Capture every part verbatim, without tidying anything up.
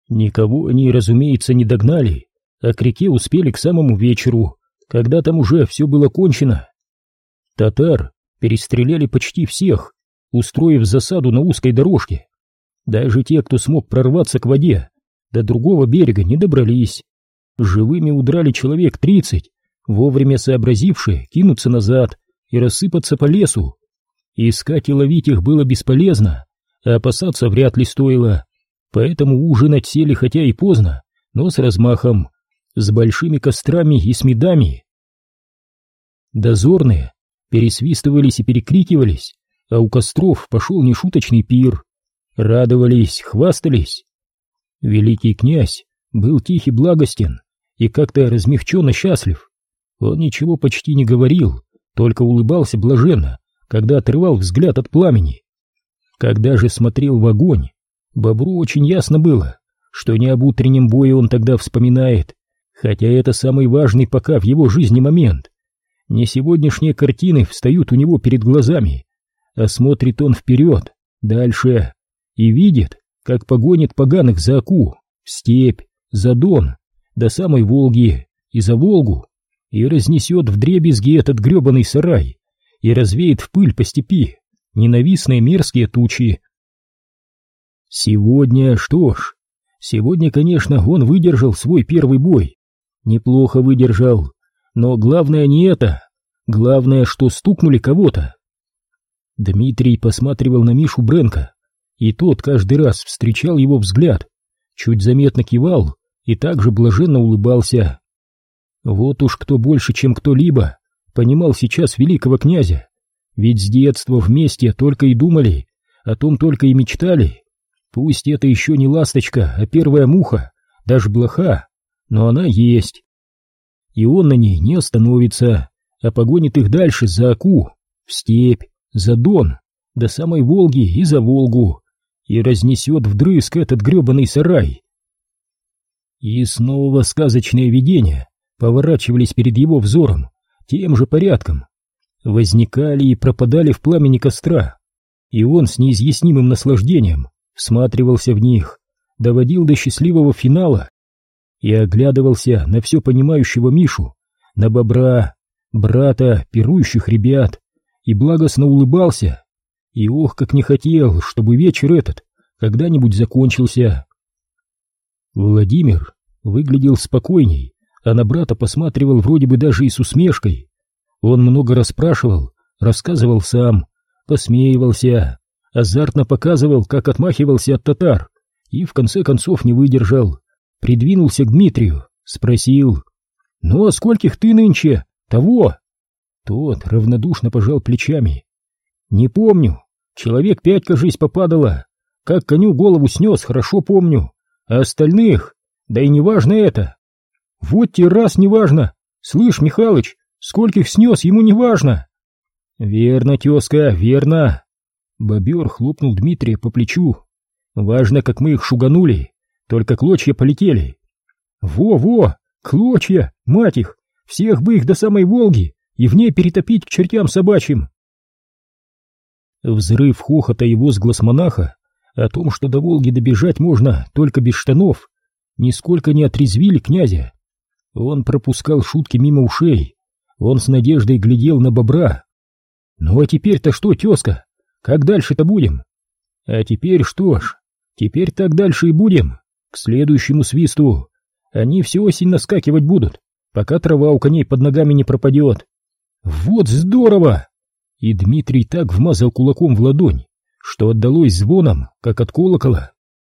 Никого они, разумеется, не догнали, а к реке успели к самому вечеру, когда там уже все было кончено. Татар перестреляли почти всех, устроив засаду на узкой дорожке. Даже те, кто смог прорваться к воде, до другого берега не добрались. Живыми удрали человек тридцать, вовремя сообразившие кинуться назад и рассыпаться по лесу. Искать и ловить их было бесполезно, а опасаться вряд ли стоило, поэтому ужинать сели хотя и поздно, но с размахом, с большими кострами и с медами. Дозорные пересвистывались и перекрикивались, а у костров пошел нешуточный пир. Радовались, хвастались. Великий князь был тих и благостен и как-то размягченно счастлив. Он ничего почти не говорил, только улыбался блаженно, когда отрывал взгляд от пламени. Когда же смотрел в огонь, бобру очень ясно было, что не об утреннем бое он тогда вспоминает, хотя это самый важный пока в его жизни момент. Не сегодняшние картины встают у него перед глазами, а смотрит он вперед, дальше, и видит, как погонит поганых за Оку, в степь, за Дон, до самой Волги и за Волгу, и разнесет вдребезги этот гребаный сарай, и развеет в пыль по степи ненавистные мерзкие тучи. Сегодня, что ж, сегодня, конечно, он выдержал свой первый бой, неплохо выдержал, но главное не это, главное, что стукнули кого-то. Дмитрий посматривал на Мишу Бренка, и тот каждый раз встречал его взгляд, чуть заметно кивал и также блаженно улыбался. Вот уж кто больше, чем кто-либо, понимал сейчас великого князя, ведь с детства вместе только и думали, о том только и мечтали. Пусть это еще не ласточка, а первая муха, даже блоха, но она есть. И он на ней не остановится, а погонит их дальше за Оку, в степь, за Дон, до самой Волги и за Волгу, и разнесет вдрызг этот гребаный сарай. И снова сказочные видения поворачивались перед его взором тем же порядком, возникали и пропадали в пламени костра, и он с неизъяснимым наслаждением всматривался в них, доводил до счастливого финала и оглядывался на все понимающего Мишу, на бобра, брата, пирующих ребят, и благостно улыбался, и ох, как не хотел, чтобы вечер этот когда-нибудь закончился. Владимир выглядел спокойней, а на брата посматривал вроде бы даже и с усмешкой. Он много расспрашивал, рассказывал сам, посмеивался, азартно показывал, как отмахивался от татар, и в конце концов не выдержал, придвинулся к Дмитрию, спросил: «Ну а скольких ты нынче? Того?» Тот равнодушно пожал плечами. «Не помню, человек пять, кажись, попадало, как коню голову снес, хорошо помню, а остальных, да и не важно это. Вот те раз не важно, слышь, Михалыч, скольких снес, ему не важно». «Верно, тезка, верно». Бобер хлопнул Дмитрия по плечу. «Важно, как мы их шуганули, только клочья полетели». «Во-во, клочья, мать их, всех бы их до самой Волги и в ней перетопить к чертям собачьим». Взрыв хохота и возглас монаха о том, что до Волги добежать можно только без штанов, нисколько не отрезвили князя. Он пропускал шутки мимо ушей, он с надеждой глядел на бобра. «Ну а теперь-то что, тезка, как дальше-то будем?» «А теперь что ж, теперь так дальше и будем, к следующему свисту. Они всю осень наскакивать будут, пока трава у коней под ногами не пропадет». «Вот здорово!» И Дмитрий так вмазал кулаком в ладонь, что отдалось звоном, как от колокола.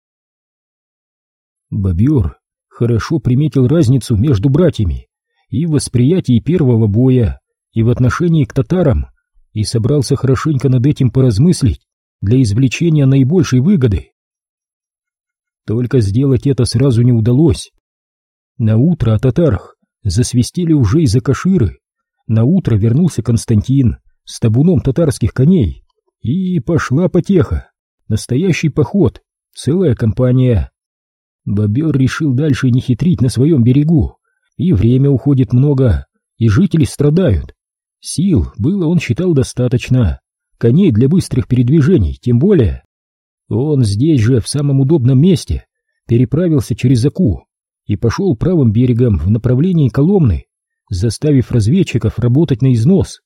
Бобер хорошо приметил разницу между братьями и в восприятии первого боя, и в отношении к татарам, и собрался хорошенько над этим поразмыслить для извлечения наибольшей выгоды. Только сделать это сразу не удалось. Наутро о татарах засвистели уже из-за Каширы. Наутро вернулся Константин с табуном татарских коней, и пошла потеха, настоящий поход, целая компания. Бобер решил дальше не хитрить на своем берегу, и время уходит много, и жители страдают. Сил было, он считал, достаточно, коней для быстрых передвижений тем более. Он здесь же, в самом удобном месте, переправился через Оку и пошел правым берегом в направлении Коломны, заставив разведчиков работать на износ.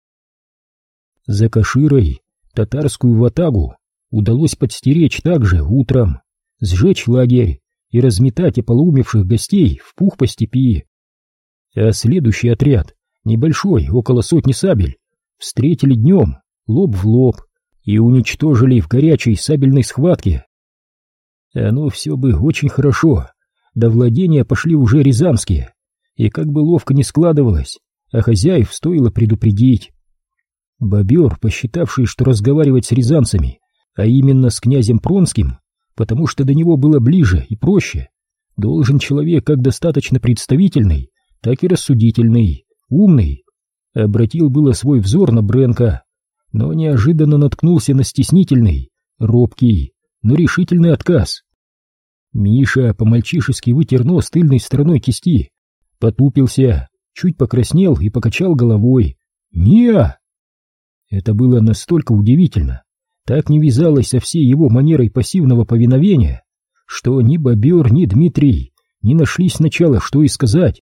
За Каширой татарскую ватагу удалось подстеречь также утром, сжечь лагерь и разметать ополоумевших гостей в пух по степи. А следующий отряд, небольшой, около сотни сабель, встретили днем, лоб в лоб, и уничтожили в горячей сабельной схватке. Оно все бы очень хорошо, до владения пошли уже рязанские, и как бы ловко ни складывалось, а хозяев стоило предупредить. Бобер, посчитавший, что разговаривать с рязанцами, а именно с князем Пронским, потому что до него было ближе и проще, должен человек как достаточно представительный, так и рассудительный, умный, обратил было свой взор на Бренка, но неожиданно наткнулся на стеснительный, робкий, но решительный отказ. Миша по-мальчишески вытер нос тыльной стороной кисти, потупился, чуть покраснел и покачал головой. «Не-а!» Это было настолько удивительно, так не вязалось со всей его манерой пассивного повиновения, что ни Бобер, ни Дмитрий не нашли сначала, что и сказать.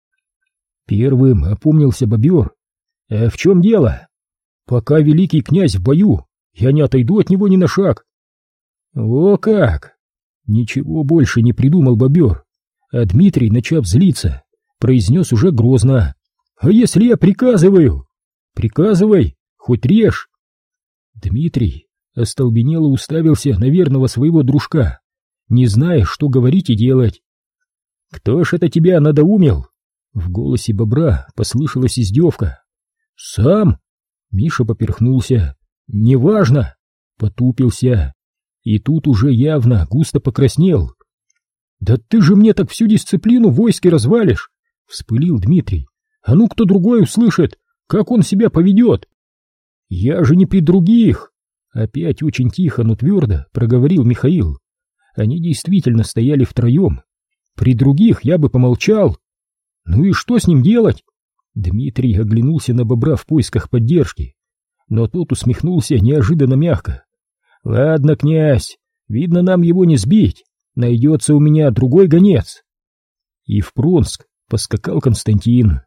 Первым опомнился Бобер. «А в чем дело? Пока великий князь в бою, я не отойду от него ни на шаг». «О как!» Ничего больше не придумал Бобер, а Дмитрий, начав злиться, произнес уже грозно: «А если я приказываю?» «Приказывай, хоть режь!» Дмитрий остолбенело уставился на верного своего дружка, не зная, что говорить и делать. «Кто ж это тебя надоумил?» В голосе бобра послышалась издевка. «Сам!» Миша поперхнулся. «Неважно!» Потупился. И тут уже явно густо покраснел. «Да ты же мне так всю дисциплину в войске развалишь!» Вспылил Дмитрий. «А ну кто другой услышит, как он себя поведет!» «Я же не при других!» Опять очень тихо, но твердо проговорил Михаил. Они действительно стояли втроем. «При других я бы помолчал!» «Ну и что с ним делать?» Дмитрий оглянулся на бобра в поисках поддержки, но тот усмехнулся неожиданно мягко. «Ладно, князь, видно, нам его не сбить, найдется у меня другой гонец». И в Пронск поскакал Константин.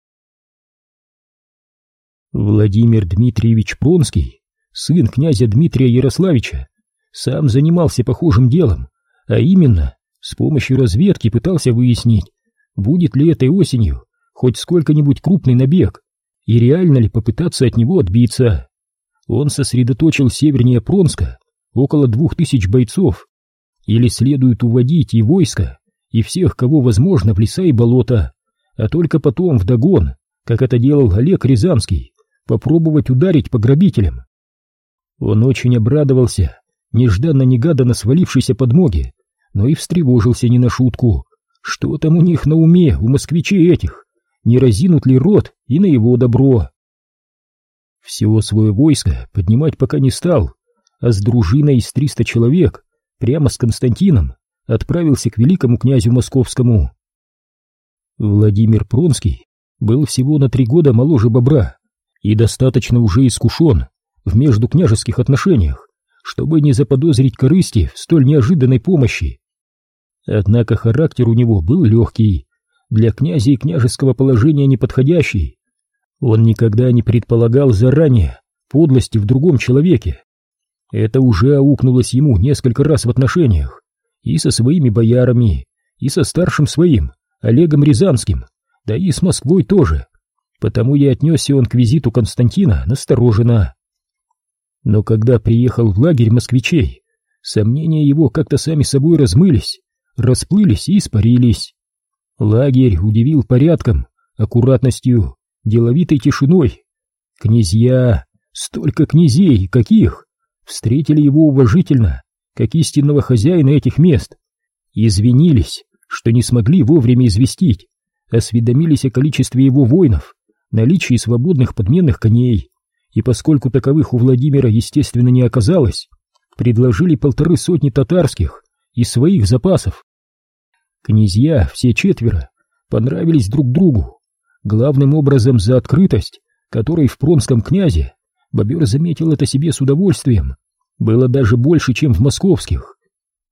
Владимир Дмитриевич Пронский, сын князя Дмитрия Ярославича, сам занимался похожим делом, а именно с помощью разведки пытался выяснить, будет ли этой осенью хоть сколько-нибудь крупный набег и реально ли попытаться от него отбиться. Он сосредоточил севернее Пронска около двух тысяч бойцов, или следует уводить и войско, и всех, кого возможно, в леса и болота, а только потом вдогон, как это делал Олег Рязанский, попробовать ударить по грабителям. Он очень обрадовался нежданно-негаданно свалившейся подмоге, но и встревожился не на шутку. Что там у них на уме, у москвичей этих? Не разинут ли рот и на его добро? Всего свое войско поднимать пока не стал, а с дружиной из триста человек прямо с Константином отправился к великому князю московскому. Владимир Пронский был всего на три года моложе бобра и достаточно уже искушен в междукняжеских отношениях, чтобы не заподозрить корысти в столь неожиданной помощи. Однако характер у него был легкий, для князя и княжеского положения неподходящий. Он никогда не предполагал заранее подлости в другом человеке. Это уже аукнулось ему несколько раз в отношениях и со своими боярами, и со старшим своим, Олегом Рязанским, да и с Москвой тоже, потому и отнесся он к визиту Константина настороженно. Но когда приехал в лагерь москвичей, сомнения его как-то сами собой размылись, расплылись и испарились. Лагерь удивил порядком, аккуратностью, деловитой тишиной. Князья, столько князей, каких, встретили его уважительно, как истинного хозяина этих мест, извинились, что не смогли вовремя известить, осведомились о количестве его воинов, наличии свободных подменных коней, и поскольку таковых у Владимира, естественно, не оказалось, предложили полторы сотни татарских из своих запасов. Князья, все четверо, понравились друг другу, главным образом за открытость, которой в пронском князе, бобер заметил это себе с удовольствием, было даже больше, чем в московских.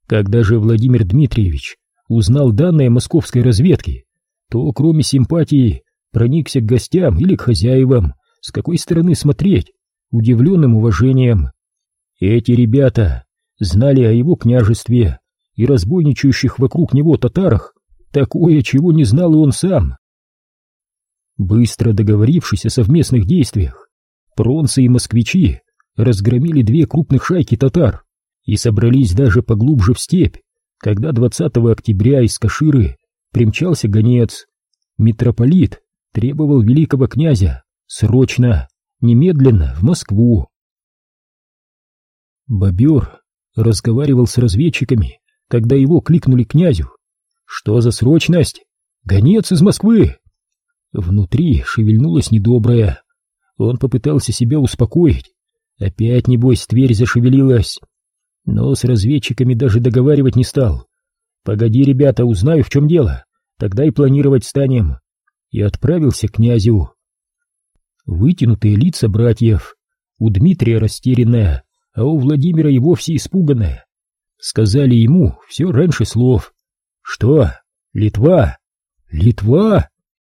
Когда же Владимир Дмитриевич узнал данные московской разведки, то кроме симпатии проникся к гостям или к хозяевам, с какой стороны смотреть, удивленным уважением. Эти ребята знали о его княжестве и разбойничающих вокруг него татарах такое, чего не знал и он сам. Быстро договорившись о совместных действиях, пронцы и москвичи разгромили две крупных шайки татар и собрались даже поглубже в степь, когда двадцатого октября из Каширы примчался гонец. Митрополит требовал великого князя срочно, немедленно в Москву. Бобер разговаривал с разведчиками, когда его кликнули к князю. «Что за срочность? Гонец из Москвы!» Внутри шевельнулось недоброе. Он попытался себя успокоить. Опять, небось, Тверь зашевелилась. Но с разведчиками даже договаривать не стал. «Погоди, ребята, узнаю, в чем дело. Тогда и планировать станем». И отправился к князю. Вытянутые лица братьев. У Дмитрия растерянная, а у Владимира и вовсе испуганная. Сказали ему все раньше слов. «Что? Литва? Литва?»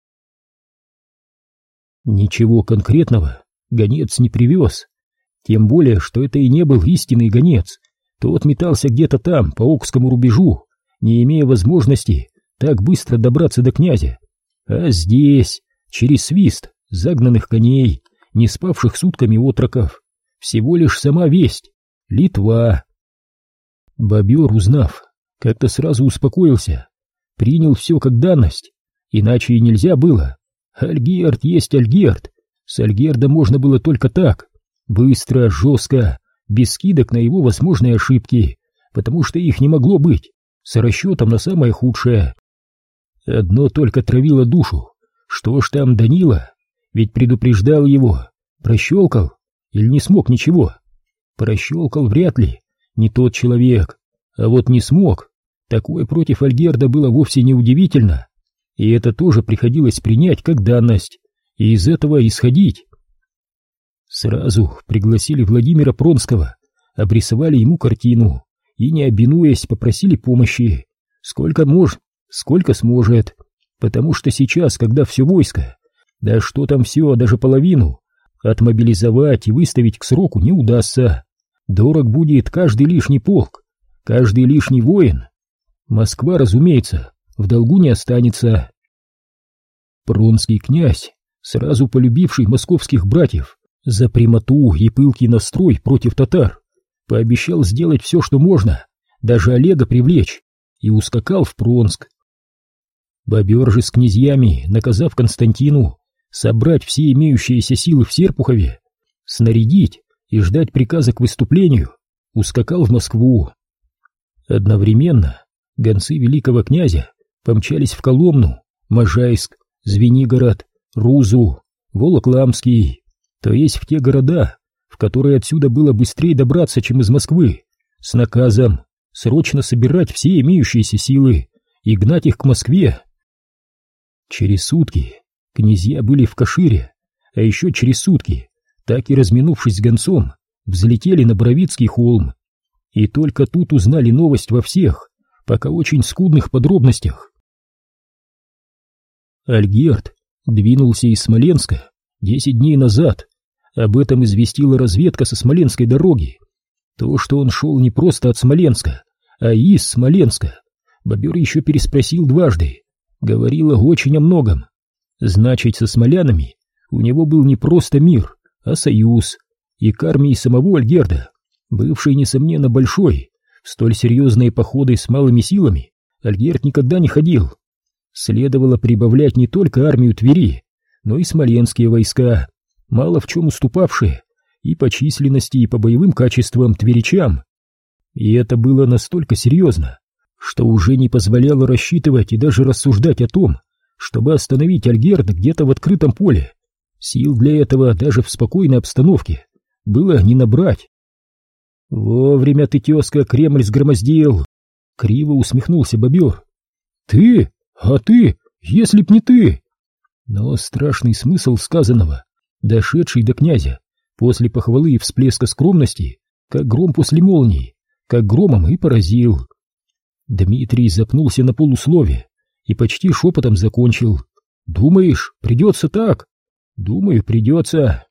Ничего конкретного гонец не привез. Тем более, что это и не был истинный гонец. Тот метался где-то там, по Окскому рубежу, не имея возможности так быстро добраться до князя. А здесь, через свист загнанных коней, не спавших сутками отроков, всего лишь сама весть — Литва. Бобер, узнав, как-то сразу успокоился, принял все как данность, иначе и нельзя было. Альгерд есть Альгерд, с Альгерда можно было только так, быстро, жестко, без скидок на его возможные ошибки, потому что их не могло быть, с расчетом на самое худшее. Одно только травило душу. Что ж там Данила? Ведь предупреждал его. Прощелкал? Или не смог ничего? Прощелкал вряд ли. Не тот человек. А вот не смог. Такое против Альгерда было вовсе не удивительно. И это тоже приходилось принять как данность. И из этого исходить. Сразу пригласили Владимира Пронского. Обрисовали ему картину. И, не обинуясь, попросили помощи. Сколько может. Сколько сможет, потому что сейчас, когда все войско, да что там все, даже половину, отмобилизовать и выставить к сроку не удастся. Дорог будет каждый лишний полк, каждый лишний воин. Москва, разумеется, в долгу не останется. Пронский князь, сразу полюбивший московских братьев за прямоту и пылкий настрой против татар, пообещал сделать все, что можно, даже Олега привлечь, и ускакал в Пронск. Бобер же с князьями, наказав Константину собрать все имеющиеся силы в Серпухове, снарядить и ждать приказа к выступлению, ускакал в Москву. Одновременно гонцы великого князя помчались в Коломну, Можайск, Звенигород, Рузу, Волокламский, то есть в те города, в которые отсюда было быстрее добраться, чем из Москвы, с наказом срочно собирать все имеющиеся силы и гнать их к Москве. Через сутки князья были в Кашире, а еще через сутки, так и разминувшись с гонцом, взлетели на Боровицкий холм. И только тут узнали новость во всех, пока очень скудных подробностях. Альгерд двинулся из Смоленска десять дней назад. Об этом известила разведка со Смоленской дороги. То, что он шел не просто от Смоленска, а из Смоленска, Бобер еще переспросил дважды. Говорила очень о многом. Значит, со смолянами у него был не просто мир, а союз. И к армии самого Альгерда, бывшей, несомненно, большой, в столь серьезные походы с малыми силами Альгерд никогда не ходил. Следовало прибавлять не только армию Твери, но и смоленские войска, мало в чем уступавшие и по численности, и по боевым качествам тверичам. И это было настолько серьезно, что уже не позволяло рассчитывать и даже рассуждать о том, чтобы остановить Альгерда где-то в открытом поле. Сил для этого даже в спокойной обстановке было не набрать. «Вовремя ты, тезка, Кремль сгромоздил!» — криво усмехнулся Бобер. «Ты? А ты? Если б не ты!» Но страшный смысл сказанного, дошедший до князя после похвалы и всплеска скромности, как гром после молнии, как громом и поразил. Дмитрий запнулся на полуслове и почти шепотом закончил. «Думаешь, придется так?» «Думаю, придется».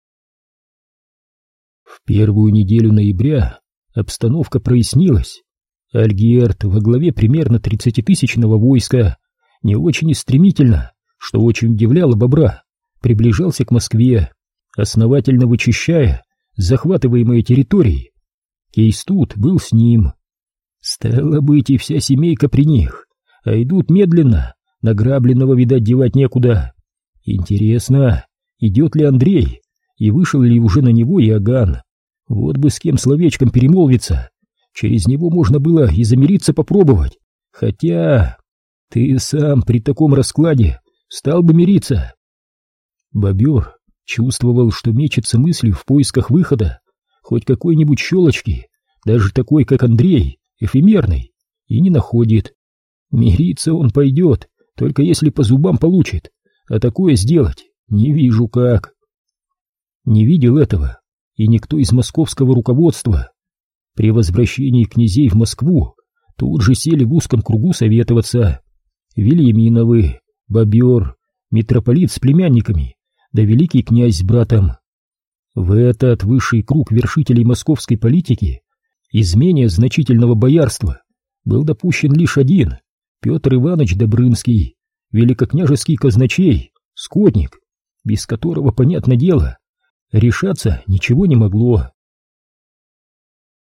В первую неделю ноября обстановка прояснилась. Альгерт во главе примерно тридцатитысячного войска не очень и стремительно, что очень удивляло Бобра, приближался к Москве, основательно вычищая захватываемые территории. Кейстут был с ним. Стало быть, и вся семейка при них, а идут медленно, награбленного, видать, девать некуда. Интересно, идет ли Андрей, и вышел ли уже на него Иоганн? Вот бы с кем словечком перемолвиться, через него можно было и замириться попробовать, хотя ты сам при таком раскладе стал бы мириться. Бобер чувствовал, что мечется мыслью в поисках выхода, хоть какой-нибудь щелочки, даже такой, как Андрей, эфемерной, и не находит. Мириться он пойдет, только если по зубам получит, а такое сделать не вижу как. Не видел этого и никто из московского руководства. При возвращении князей в Москву тут же сели в узком кругу советоваться. Вильяминовы, Бобер, митрополит с племянниками, да великий князь с братом. В этот высший круг вершителей московской политики из менее значительного боярства был допущен лишь один — Петр Иванович Добрынский, великокняжеский казначей, скотник, без которого, понятное дело, решаться ничего не могло.